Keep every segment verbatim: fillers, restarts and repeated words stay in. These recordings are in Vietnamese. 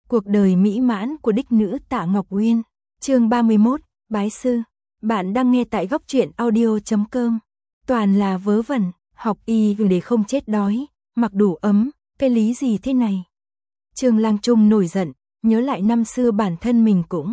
Cuộc đời mỹ mãn của đích nữ Tạ Ngọc Uyên. Chương ba mươi mốt, bái sư. Bạn đang nghe tại góc truyện audio chấm com. Toàn là vớ vẩn, học y để không chết đói, mặc đủ ấm, cái lý gì thế này? Trương Lang Trung nổi giận, nhớ lại năm xưa bản thân mình cũng.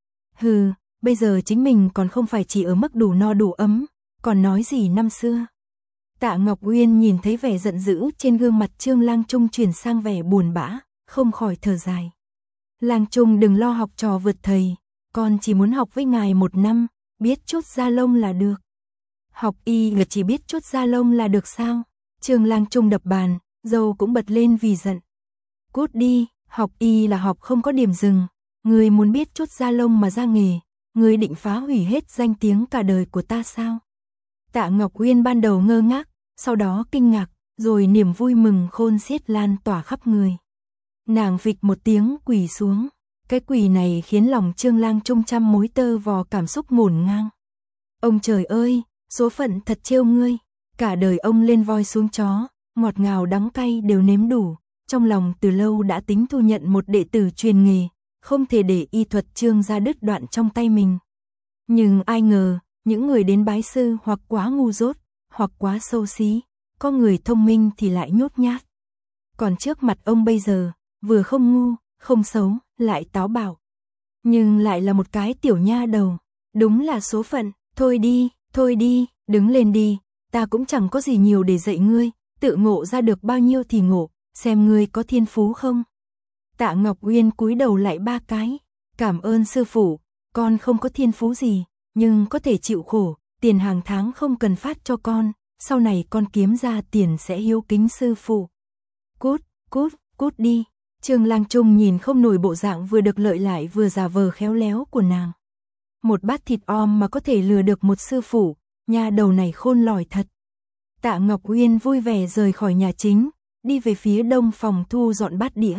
Hừ, bây giờ chính mình còn không phải chỉ ở mức đủ no đủ ấm, còn nói gì năm xưa. Tạ Ngọc Uyên nhìn thấy vẻ giận dữ trên gương mặt Trương Lang Trung chuyển sang vẻ buồn bã, không khỏi thở dài. Lang Trung đừng lo học trò vượt thầy, con chỉ muốn học với ngài một năm, biết chút da lông là được. Học y ngật chỉ biết chút da lông là được sao? Trương Lang Trung đập bàn, dâu cũng bật lên vì giận. Cút đi, học y là học không có điểm dừng, người muốn biết chút da lông mà ra nghề, người định phá hủy hết danh tiếng cả đời của ta sao? Tạ Ngọc Uyên ban đầu ngơ ngác, sau đó kinh ngạc, rồi niềm vui mừng khôn xiết lan tỏa khắp người. Nàng phịch một tiếng quỳ xuống, cái quỳ này khiến lòng Trương Lang Trung trăm mối tơ vò cảm xúc ngổn ngang. Ông trời ơi, số phận thật trêu ngươi, cả đời ông lên voi xuống chó, ngọt ngào đắng cay đều nếm đủ, trong lòng từ lâu đã tính thu nhận một đệ tử truyền nghề, không thể để y thuật Trương gia đứt đoạn trong tay mình. Nhưng ai ngờ, những người đến bái sư hoặc quá ngu dốt, hoặc quá xấu xí, có người thông minh thì lại nhút nhát. Còn trước mặt ông bây giờ, vừa không ngu, không xấu, lại táo bạo. Nhưng lại là một cái tiểu nha đầu, đúng là số phận, thôi đi, thôi đi, đứng lên đi, ta cũng chẳng có gì nhiều để dạy ngươi, tự ngộ ra được bao nhiêu thì ngộ, xem ngươi có thiên phú không. Tạ Ngọc Uyên cúi đầu lại ba cái, cảm ơn sư phụ, con không có thiên phú gì, nhưng có thể chịu khổ, tiền hàng tháng không cần phát cho con, sau này con kiếm ra tiền sẽ hiếu kính sư phụ. Cút, cút, cút đi. Trương Lang Trung nhìn không nổi bộ dạng vừa được lợi lại vừa giả vờ khéo léo của nàng. Một bát thịt om mà có thể lừa được một sư phụ, nha đầu này khôn lỏi thật. Tạ Ngọc Uyên vui vẻ rời khỏi nhà chính, đi về phía đông phòng thu dọn bát đĩa.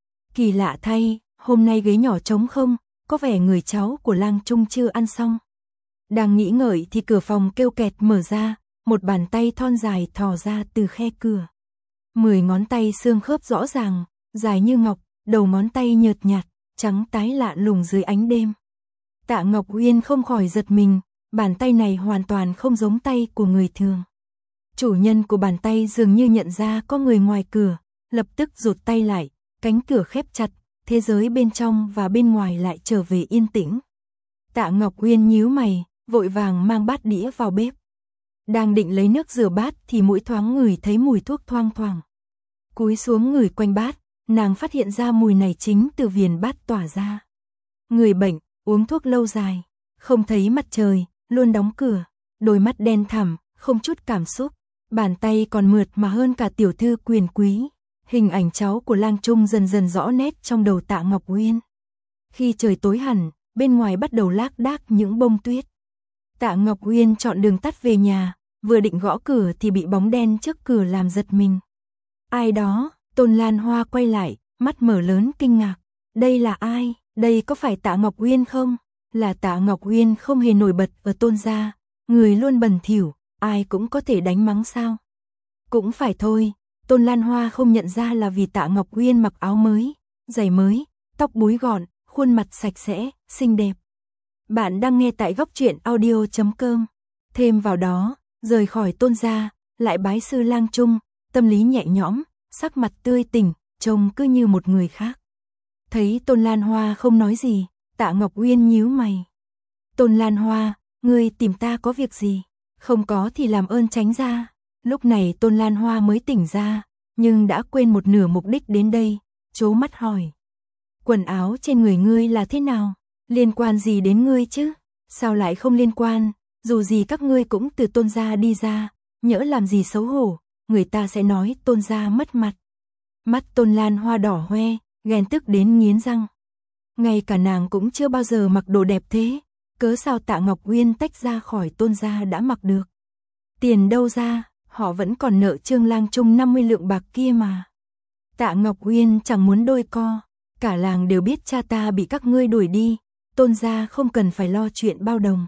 Kỳ lạ thay, hôm nay ghế nhỏ trống không, có vẻ người cháu của Lang Trung chưa ăn xong. Đang nghĩ ngợi thì cửa phòng kêu kẹt mở ra, một bàn tay thon dài thò ra từ khe cửa. Mười ngón tay xương khớp rõ ràng, dài như ngọc, đầu ngón tay nhợt nhạt, trắng tái lạ lùng dưới ánh đêm. Tạ Ngọc Uyên không khỏi giật mình, bàn tay này hoàn toàn không giống tay của người thường. Chủ nhân của bàn tay dường như nhận ra có người ngoài cửa, lập tức rụt tay lại, cánh cửa khép chặt, thế giới bên trong và bên ngoài lại trở về yên tĩnh. Tạ Ngọc Uyên nhíu mày, vội vàng mang bát đĩa vào bếp. Đang định lấy nước rửa bát thì mũi thoáng ngửi thấy mùi thuốc thoang thoảng. Cúi xuống ngửi quanh bát, nàng phát hiện ra mùi này chính từ viền bát tỏa ra. Người bệnh, uống thuốc lâu dài, không thấy mặt trời, luôn đóng cửa, đôi mắt đen thẳm, không chút cảm xúc, bàn tay còn mượt mà hơn cả tiểu thư quyền quý. Hình ảnh cháu của Lang Trung dần dần rõ nét trong đầu Tạ Ngọc Uyên. Khi trời tối hẳn, bên ngoài bắt đầu lác đác những bông tuyết. Tạ Ngọc Uyên chọn đường tắt về nhà, vừa định gõ cửa thì bị bóng đen trước cửa làm giật mình. Ai đó? Tôn Lan Hoa quay lại, mắt mở lớn kinh ngạc. Đây là ai? Đây có phải Tạ Ngọc Uyên không? Là Tạ Ngọc Uyên không hề nổi bật ở Tôn gia, người luôn bẩn thỉu, ai cũng có thể đánh mắng sao? Cũng phải thôi, Tôn Lan Hoa không nhận ra là vì Tạ Ngọc Uyên mặc áo mới, giày mới, tóc búi gọn, khuôn mặt sạch sẽ, xinh đẹp. Bạn đang nghe tại góc truyện audio chấm com. Thêm vào đó, rời khỏi Tôn gia, lại bái sư Lang Trung, tâm lý nhẹ nhõm, sắc mặt tươi tỉnh, trông cứ như một người khác. Thấy Tôn Lan Hoa không nói gì, Tạ Ngọc Uyên nhíu mày. Tôn Lan Hoa, ngươi tìm ta có việc gì? Không có thì làm ơn tránh ra. Lúc này Tôn Lan Hoa mới tỉnh ra, nhưng đã quên một nửa mục đích đến đây, trố mắt hỏi. Quần áo trên người ngươi là thế nào? Liên quan gì đến ngươi chứ? Sao lại không liên quan? Dù gì các ngươi cũng từ Tôn gia đi ra, nhỡ làm gì xấu hổ, người ta sẽ nói Tôn gia mất mặt. Mắt Tôn Lan Hoa đỏ hoe, ghen tức đến nghiến răng. Ngay cả nàng cũng chưa bao giờ mặc đồ đẹp thế, cớ sao Tạ Ngọc Uyên tách ra khỏi Tôn gia đã mặc được. Tiền đâu ra, họ vẫn còn nợ Trương Lang Trung năm mươi lượng bạc kia mà. Tạ Ngọc Uyên chẳng muốn đôi co, cả làng đều biết cha ta bị các ngươi đuổi đi, Tôn gia không cần phải lo chuyện bao đồng.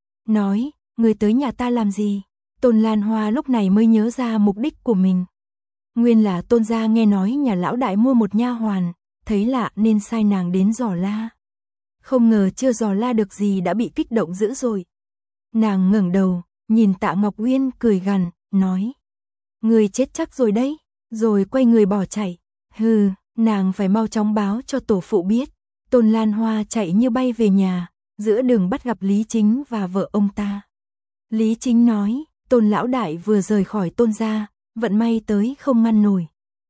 Nói, ngươi tới nhà ta làm gì? Tôn Lan Hoa lúc này mới nhớ ra mục đích của mình. Nguyên là Tôn gia nghe nói nhà lão đại mua một nha hoàn, thấy lạ nên sai nàng đến dò la. Không ngờ chưa dò la được gì đã bị kích động dữ rồi. Nàng ngẩng đầu, nhìn Tạ Ngọc Uyên cười gằn, nói: "Người chết chắc rồi đấy", rồi quay người bỏ chạy. Hừ, nàng phải mau chóng báo cho tổ phụ biết. Tôn Lan Hoa chạy như bay về nhà, giữa đường bắt gặp Lý Chính và vợ ông ta. Lý Chính nói: "Tôn lão đại vừa rời khỏi Tôn gia, vận may tới không ngăn nổi."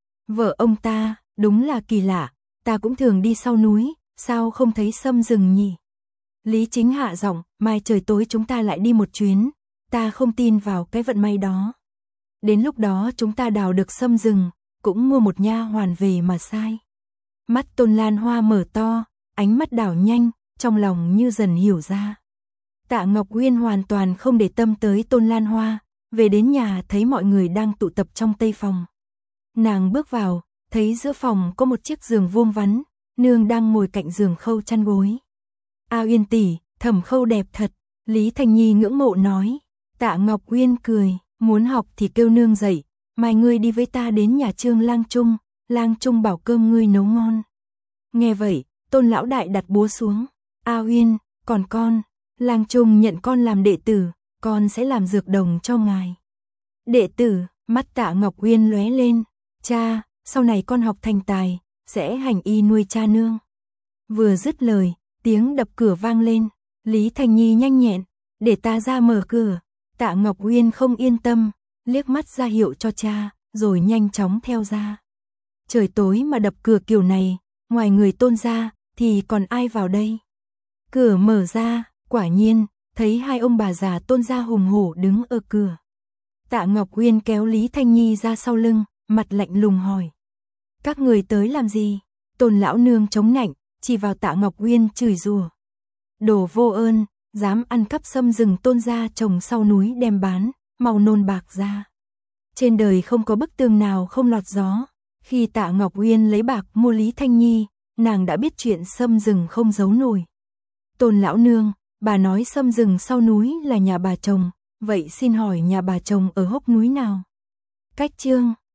Vợ ông ta: "Đúng là kỳ lạ, ta cũng thường đi sau núi, sao không thấy sâm rừng nhỉ?" Lý Chính hạ giọng: "Mai trời tối chúng ta lại đi một chuyến, ta không tin vào cái vận may đó. Đến lúc đó chúng ta đào được sâm rừng, cũng mua một nha hoàn về mà sai." Mắt Tôn Lan Hoa mở to, ánh mắt đảo nhanh, trong lòng như dần hiểu ra. Tạ Ngọc Uyên hoàn toàn không để tâm tới Tôn Lan Hoa, về đến nhà thấy mọi người đang tụ tập trong tây phòng. Nàng bước vào, thấy giữa phòng có một chiếc giường vuông vắn, nương đang ngồi cạnh giường khâu chăn gối. "A Uyên tỷ, Thẩm Khâu đẹp thật." Lý Thành Nhi ngưỡng mộ nói. Tạ Ngọc Uyên cười: "Muốn học thì kêu nương dạy, mai ngươi đi với ta đến nhà Trương Lang Trung, Lang Trung bảo cơm ngươi nấu ngon." Nghe vậy, Tôn lão đại đặt búa xuống. "A Uyên, còn con, Lang Trung nhận con làm đệ tử, con sẽ làm dược đồng cho ngài." "Đệ tử?" Mắt Tạ Ngọc Uyên lóe lên. "Cha, sau này con học thành tài, sẽ hành y nuôi cha nương." Vừa dứt lời, tiếng đập cửa vang lên. Lý Thành Nhi nhanh nhẹn: "Để ta ra mở cửa." Tạ Ngọc Uyên không yên tâm, liếc mắt ra hiệu cho cha, rồi nhanh chóng theo ra. Trời tối mà đập cửa kiểu này, ngoài người Tôn ra, thì còn ai vào đây? Cửa mở ra, quả nhiên, thấy hai ông bà già Tôn gia hùng hổ đứng ở cửa. Tạ Ngọc Uyên kéo Lý Thanh Nhi ra sau lưng, mặt lạnh lùng hỏi: "Các người tới làm gì?" Tôn lão nương chống nạnh, chỉ vào Tạ Ngọc Uyên chửi rủa: "Đồ vô ơn, dám ăn cắp sâm rừng Tôn gia trồng sau núi đem bán, mau nôn bạc ra." Trên đời không có bức tường nào không lọt gió. Khi Tạ Ngọc Uyên lấy bạc mua Lý Thanh Nhi, nàng đã biết chuyện sâm rừng không giấu nổi. "Tôn lão nương, bà nói sâm rừng sau núi là nhà bà chồng, vậy xin hỏi nhà bà chồng ở hốc núi nào?" Cách Chương